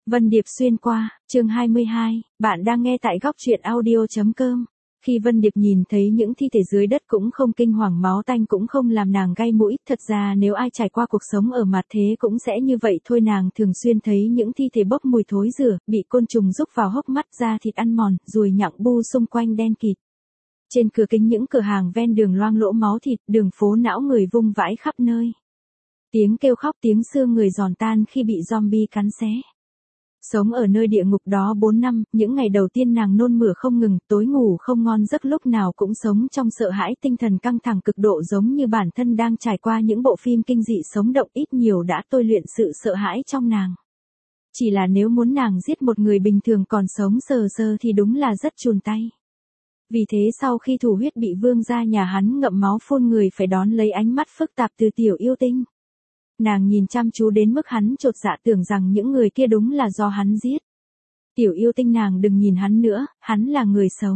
Vân Điệp xuyên qua, chương 22, bạn đang nghe tại góc truyện audio.com. Khi Vân Điệp nhìn thấy những thi thể dưới đất cũng không kinh hoàng, máu tanh cũng không làm nàng gai mũi, thật ra nếu ai trải qua cuộc sống ở mặt thế cũng sẽ như vậy thôi. Nàng thường xuyên thấy những thi thể bốc mùi thối rữa, bị côn trùng rúc vào hốc mắt, da thịt ăn mòn, ruồi nhặng bu xung quanh đen kịt. Trên cửa kính những cửa hàng ven đường loang lỗ máu thịt, đường phố não người vung vãi khắp nơi. Tiếng kêu khóc, tiếng xương người giòn tan khi bị zombie cắn xé. Sống ở nơi địa ngục đó 4 năm, những ngày đầu tiên nàng nôn mửa không ngừng, tối ngủ không ngon giấc, lúc nào cũng sống trong sợ hãi, tinh thần căng thẳng cực độ, giống như bản thân đang trải qua những bộ phim kinh dị sống động, ít nhiều đã tôi luyện sự sợ hãi trong nàng. Chỉ là nếu muốn nàng giết một người bình thường còn sống sờ sờ thì đúng là rất chùn tay. Vì thế sau khi Thủ Huyết bị vương gia nhà hắn ngậm máu phun người phải đón lấy ánh mắt phức tạp từ Tiểu Yêu Tinh. Nàng nhìn chăm chú đến mức hắn chột dạ, tưởng rằng những người kia đúng là do hắn giết. Tiểu Yêu Tinh, nàng đừng nhìn hắn nữa, hắn là người xấu.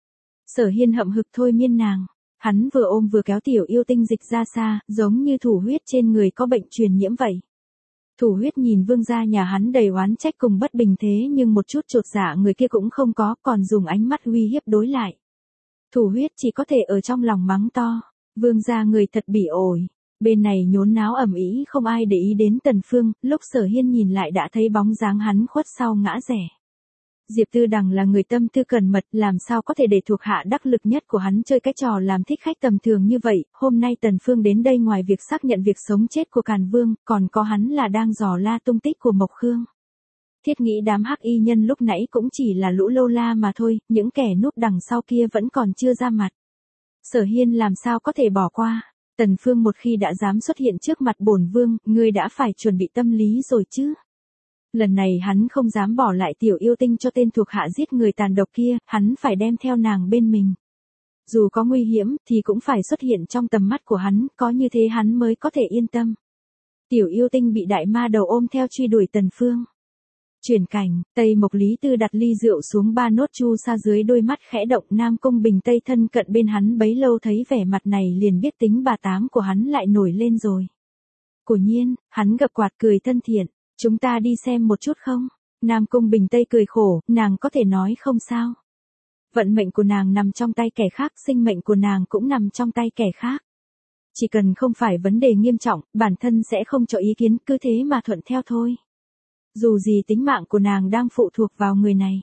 Sở Hiên hậm hực thôi miên nàng. Hắn vừa ôm vừa kéo Tiểu Yêu Tinh dịch ra xa, giống như Thủ Huyết trên người có bệnh truyền nhiễm vậy. Thủ Huyết nhìn vương gia nhà hắn đầy oán trách cùng bất bình, thế nhưng một chút chột dạ người kia cũng không có, còn dùng ánh mắt uy hiếp đối lại. Thủ Huyết chỉ có thể ở trong lòng mắng to, vương gia người thật bỉ ổi. Bên này nhốn náo ầm ĩ, không ai để ý đến Tần Phương, lúc Sở Hiên nhìn lại đã thấy bóng dáng hắn khuất sau ngã rẽ. Diệp Tư Đằng là người tâm tư cẩn mật, làm sao có thể để thuộc hạ đắc lực nhất của hắn chơi cái trò làm thích khách tầm thường như vậy. Hôm nay Tần Phương đến đây ngoài việc xác nhận việc sống chết của Càn Vương, còn có hắn là đang dò la tung tích của Mộc Khương. Thiết nghĩ đám hắc y nhân lúc nãy cũng chỉ là lũ lâu la mà thôi, những kẻ núp đằng sau kia vẫn còn chưa ra mặt. Sở Hiên làm sao có thể bỏ qua. Tần Phương một khi đã dám xuất hiện trước mặt bổn vương, ngươi đã phải chuẩn bị tâm lý rồi chứ. Lần này hắn không dám bỏ lại Tiểu Yêu Tinh cho tên thuộc hạ giết người tàn độc kia, hắn phải đem theo nàng bên mình. Dù có nguy hiểm thì cũng phải xuất hiện trong tầm mắt của hắn, có như thế hắn mới có thể yên tâm. Tiểu Yêu Tinh bị đại ma đầu ôm theo truy đuổi Tần Phương. Chuyển cảnh, Tây Mộc Lý Tư đặt ly rượu xuống, ba nốt chu sa dưới đôi mắt khẽ động. Nam Cung Bình Tây thân cận bên hắn bấy lâu thấy vẻ mặt này liền biết tính bà tám của hắn lại nổi lên rồi. Quả nhiên, hắn gập quạt cười thân thiện, chúng ta đi xem một chút không? Nam Cung Bình Tây cười khổ, nàng có thể nói không sao. Vận mệnh của nàng nằm trong tay kẻ khác, sinh mệnh của nàng cũng nằm trong tay kẻ khác. Chỉ cần không phải vấn đề nghiêm trọng, bản thân sẽ không cho ý kiến, cứ thế mà thuận theo thôi. Dù gì tính mạng của nàng đang phụ thuộc vào người này.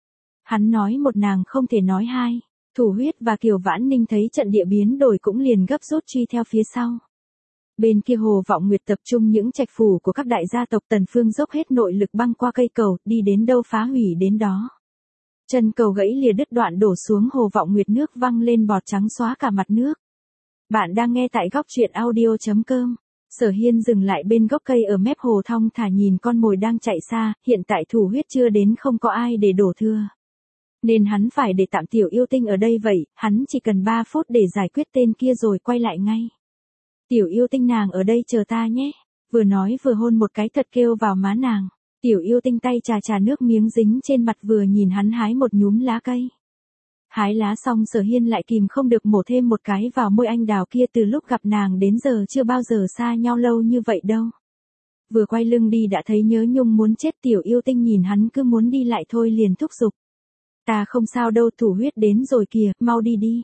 Hắn nói một nàng không thể nói hai. Thủ Huyết và Kiều Vãn Ninh thấy trận địa biến đổi cũng liền gấp rút truy theo phía sau. Bên kia Hồ Vọng Nguyệt tập trung những trạch phủ của các đại gia tộc. Tần Phương dốc hết nội lực băng qua cây cầu, đi đến đâu phá hủy đến đó. Chân cầu gãy lìa đứt đoạn đổ xuống Hồ Vọng Nguyệt, nước văng lên bọt trắng xóa cả mặt nước. Bạn đang nghe tại góc truyện audio.com. Sở Hiên dừng lại bên gốc cây ở mép hồ, thong thả nhìn con mồi đang chạy xa. Hiện tại Thủ Huyết chưa đến, không có ai để đổ thừa, nên hắn phải để tạm Tiểu Yêu Tinh ở đây vậy. Hắn chỉ cần 3 phút để giải quyết tên kia rồi quay lại ngay. Tiểu Yêu Tinh, nàng ở đây chờ ta nhé. Vừa nói vừa hôn một cái thật kêu vào má nàng. Tiểu Yêu Tinh tay chà chà nước miếng dính trên mặt, vừa nhìn hắn hái một nhúm lá cây. Hái lá xong Sở Hiên lại kìm không được mổ thêm một cái vào môi anh đào kia. Từ lúc gặp nàng đến giờ chưa bao giờ xa nhau lâu như vậy đâu. Vừa quay lưng đi đã thấy nhớ nhung muốn chết. Tiểu Yêu Tinh nhìn hắn cứ muốn đi lại thôi liền thúc giục. Ta không sao đâu, Thủ Huyết đến rồi kìa, mau đi đi.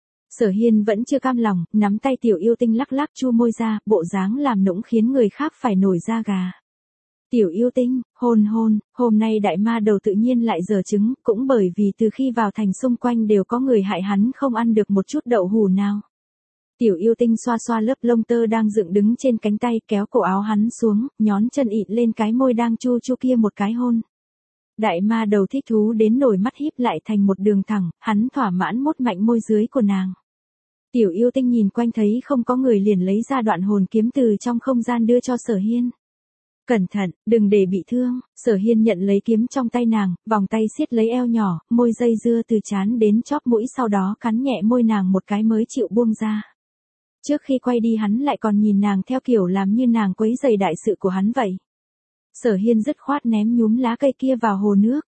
Sở Hiên vẫn chưa cam lòng, nắm tay Tiểu Yêu Tinh lắc lắc chu môi ra, bộ dáng làm nũng khiến người khác phải nổi da gà. Tiểu Yêu Tinh, hôn hôn, hôm nay đại ma đầu tự nhiên lại giở trứng, cũng bởi vì từ khi vào thành xung quanh đều có người hại hắn không ăn được một chút đậu hù nào. Tiểu Yêu Tinh xoa xoa lớp lông tơ đang dựng đứng trên cánh tay, kéo cổ áo hắn xuống, nhón chân ịn lên cái môi đang chu chu kia một cái hôn. Đại ma đầu thích thú đến nổi mắt híp lại thành một đường thẳng, hắn thỏa mãn mút mạnh môi dưới của nàng. Tiểu Yêu Tinh nhìn quanh thấy không có người liền lấy ra đoạn hồn kiếm từ trong không gian đưa cho Sở Hiên. Cẩn thận, đừng để bị thương. Sở Hiên nhận lấy kiếm trong tay nàng, vòng tay siết lấy eo nhỏ, môi dây dưa từ trán đến chóp mũi, sau đó cắn nhẹ môi nàng một cái mới chịu buông ra. Trước khi quay đi hắn lại còn nhìn nàng theo kiểu làm như nàng quấy rầy đại sự của hắn vậy. Sở Hiên dứt khoát ném nhúm lá cây kia vào hồ nước.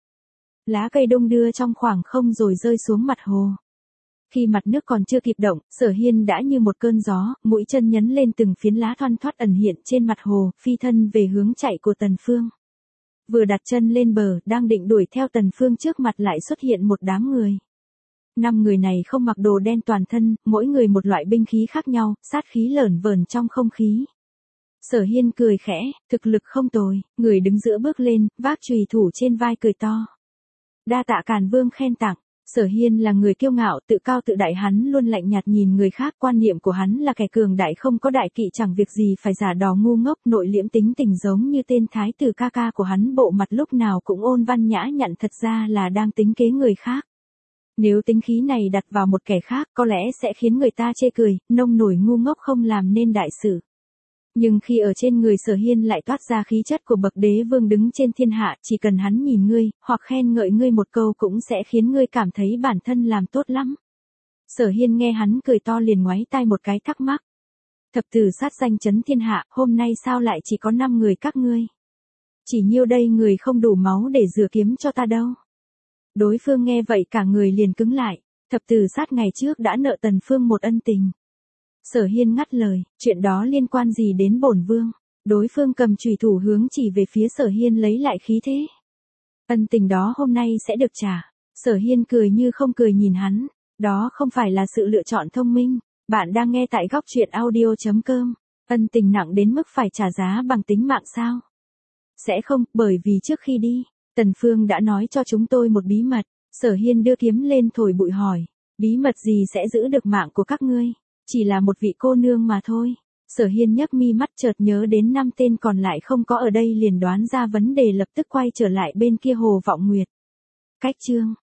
Lá cây đung đưa trong khoảng không rồi rơi xuống mặt hồ. Khi mặt nước còn chưa kịp động, Sở Hiên đã như một cơn gió, mũi chân nhấn lên từng phiến lá thoăn thoắt ẩn hiện trên mặt hồ, phi thân về hướng chạy của Tần Phương. Vừa đặt chân lên bờ, đang định đuổi theo Tần Phương trước mặt lại xuất hiện một đám người. 5 người này không mặc đồ đen toàn thân, mỗi người một loại binh khí khác nhau, sát khí lởn vởn trong không khí. Sở Hiên cười khẽ, thực lực không tồi, người đứng giữa bước lên, vác chùy thủ trên vai cười to. Đa tạ Càn Vương khen tặng. Sở Hiên là người kiêu ngạo, tự cao tự đại, hắn luôn lạnh nhạt nhìn người khác, quan niệm của hắn là kẻ cường đại không có đại kỵ, chẳng việc gì phải giả đò ngu ngốc, nội liễm tính tình giống như tên thái tử ca ca của hắn, bộ mặt lúc nào cũng ôn văn nhã nhặn, thật ra là đang tính kế người khác. Nếu tính khí này đặt vào một kẻ khác có lẽ sẽ khiến người ta chê cười, nông nổi ngu ngốc không làm nên đại sự. Nhưng khi ở trên người Sở Hiên lại toát ra khí chất của bậc đế vương đứng trên thiên hạ, chỉ cần hắn nhìn ngươi, hoặc khen ngợi ngươi một câu cũng sẽ khiến ngươi cảm thấy bản thân làm tốt lắm. Sở Hiên nghe hắn cười to liền ngoáy tai một cái thắc mắc. Thập tử sát danh chấn thiên hạ, hôm nay sao lại chỉ có 5 người các ngươi? Chỉ nhiêu đây người không đủ máu để rửa kiếm cho ta đâu. Đối phương nghe vậy cả người liền cứng lại, thập tử sát ngày trước đã nợ Tần Phương một ân tình. Sở Hiên ngắt lời, chuyện đó liên quan gì đến bổn vương? Đối phương cầm chùy thủ hướng chỉ về phía Sở Hiên lấy lại khí thế. Ân tình đó hôm nay sẽ được trả. Sở Hiên cười như không cười nhìn hắn, đó không phải là sự lựa chọn thông minh. Bạn đang nghe tại góc truyện audio.com. Ân tình nặng đến mức phải trả giá bằng tính mạng sao? Sẽ không, bởi vì trước khi đi, Tần Phương đã nói cho chúng tôi một bí mật. Sở Hiên đưa kiếm lên thổi bụi hỏi, bí mật gì sẽ giữ được mạng của các ngươi? Chỉ là một vị cô nương mà thôi. Sở Hiên nhấc mi mắt chợt nhớ đến 5 tên còn lại không có ở đây liền đoán ra vấn đề, lập tức quay trở lại bên kia Hồ Vọng Nguyệt. Cách chương